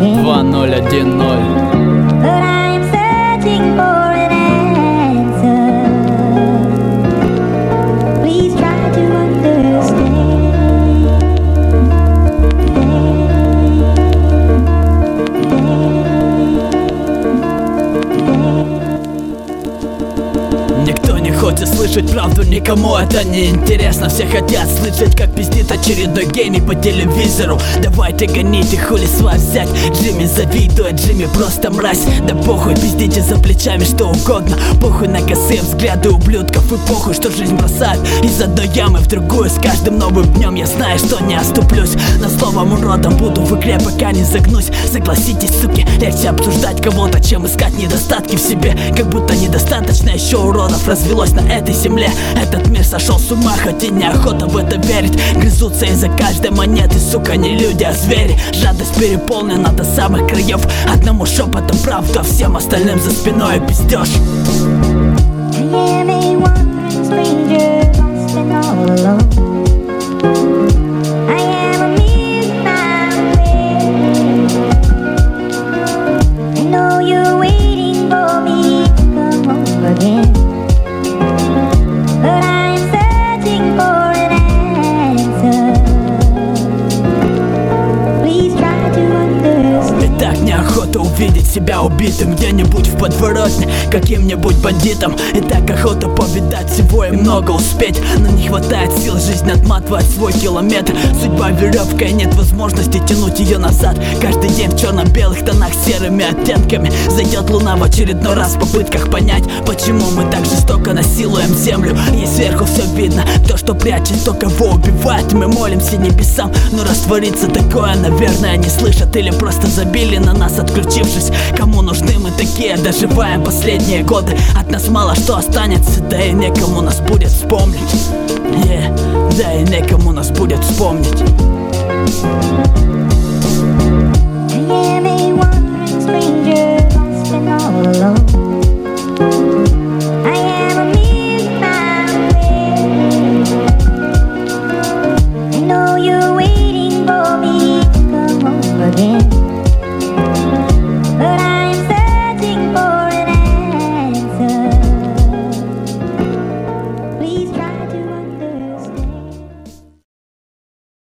again. 2010. But I am searching for an answer. Please try to understand. Никто не хочет слышать правду, никому это не интересно. Все хотят слышать, как пиздит очередной гений по телевизору. Давайте гоните, хули с вас взять. Джимми завидует, Джимми просто мразь. Да похуй, пиздите за плечами что угодно. Похуй на косые взгляды ублюдков. И похуй, что жизнь бросает из одной ямы в другую. С каждым новым днем я знаю, что не оступлюсь. На словом уродом буду в игре, пока не загнусь. Согласитесь, суки, легче обсуждать кого-то, чем искать недостатки в себе. Как будто недостаточно еще уродов развелось на этой земле. Этот мир сошел с ума, хоть и неохота в это верить. Грызутся из-за каждой монеты, сука, не люди, а звери. Жадность переполнена до самых краев. Одному шепотом правду, а всем остальным за спиной пиздеж. I am a wandering stranger, lost and all alone. I am a million miles away. I know you're waiting for me to come home again. But I am searching for an answer. Please try to understand. И так неохота увидеть себя убитым где-нибудь в подворотне каким-нибудь бандитом. И так охота повидать всего и много успеть. Но не хватает сил жизнь отматывать свой километр. Судьба веревка и нет возможности тянуть ее назад. Каждый день в черно-белых тонах серыми оттенками. Зайдет луна в очередной раз в попытках понять, почему мы так жестоко насилуем землю. И сверху все видно, то что прячет, то кого убивает. Мы молимся небесам, но раствориться такое, наверное, не слышат. Или просто забили на нас, отключившись. Кому нужны мы такие, доживаем последние годы. От нас мало что останется, да и некому нас будет вспомнить. Да и некому нас будет вспомнить.